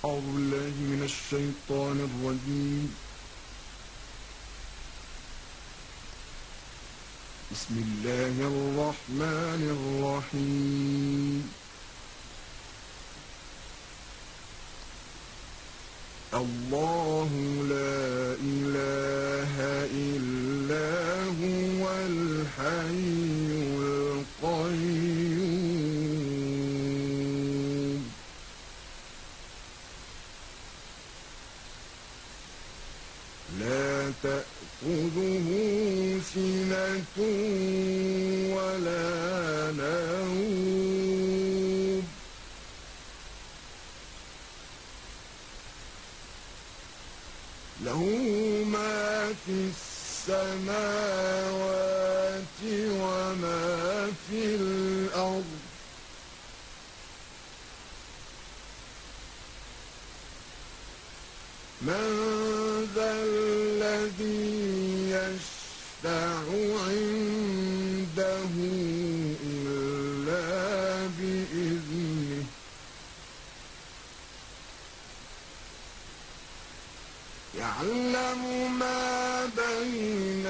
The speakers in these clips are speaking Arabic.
أعوذ بالله من الشيطان الرجيم. بسم الله الرحمن الرحيم. الله لا إله إلا هو الحي القيوم لا تأخذه سنة ولا نوم له ما في السماوات وما في الأرض من ذا الذي يشفع عنده إلا بإذنه يعلم ما بين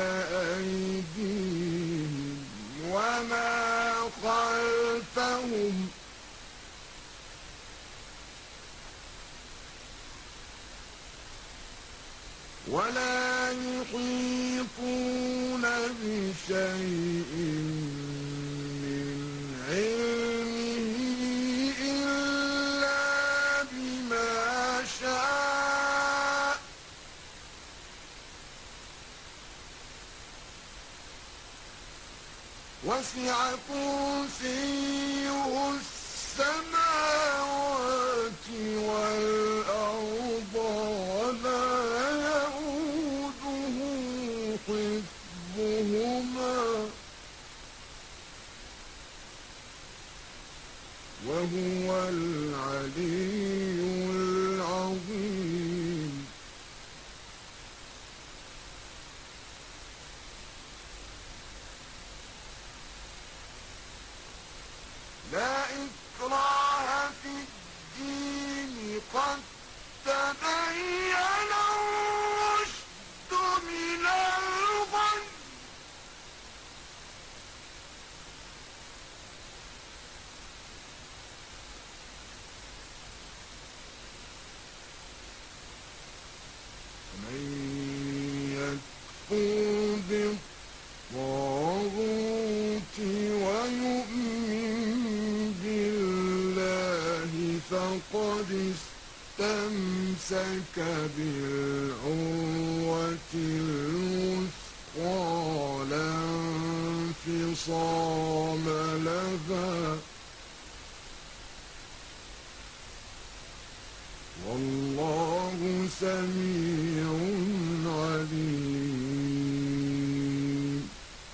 أيديهم وما خلفهم ولا يحيطون بشيء من علمه إلا بما شاء وسع كرسيه السماوات والأرض وهو العلي العظيم. لا إكراه في الدين قد تبين الرشد من الغي ومن يكفر بالطاغوت ويؤمن بالله فقد استمسك بالعروة الوثقى لا انفصام لها والله سميع عليم.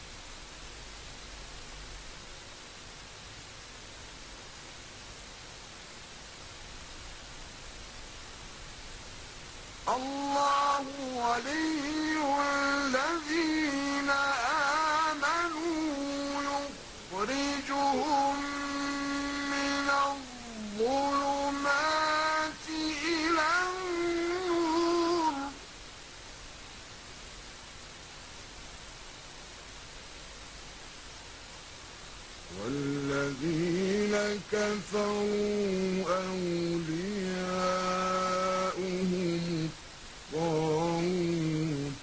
الله ولي الذين آمنوا يخرجهم من الظلمات إلى النور والذين كفروا أولياؤهم الطاغوت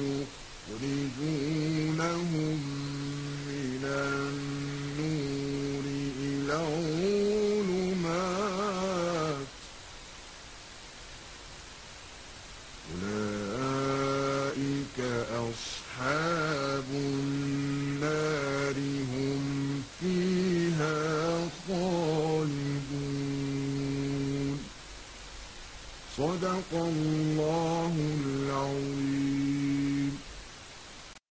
يخرجونهم من النور إلى الظلمات أولئك أصحاب النار هم فيها خالدون. صدق الله العظيم.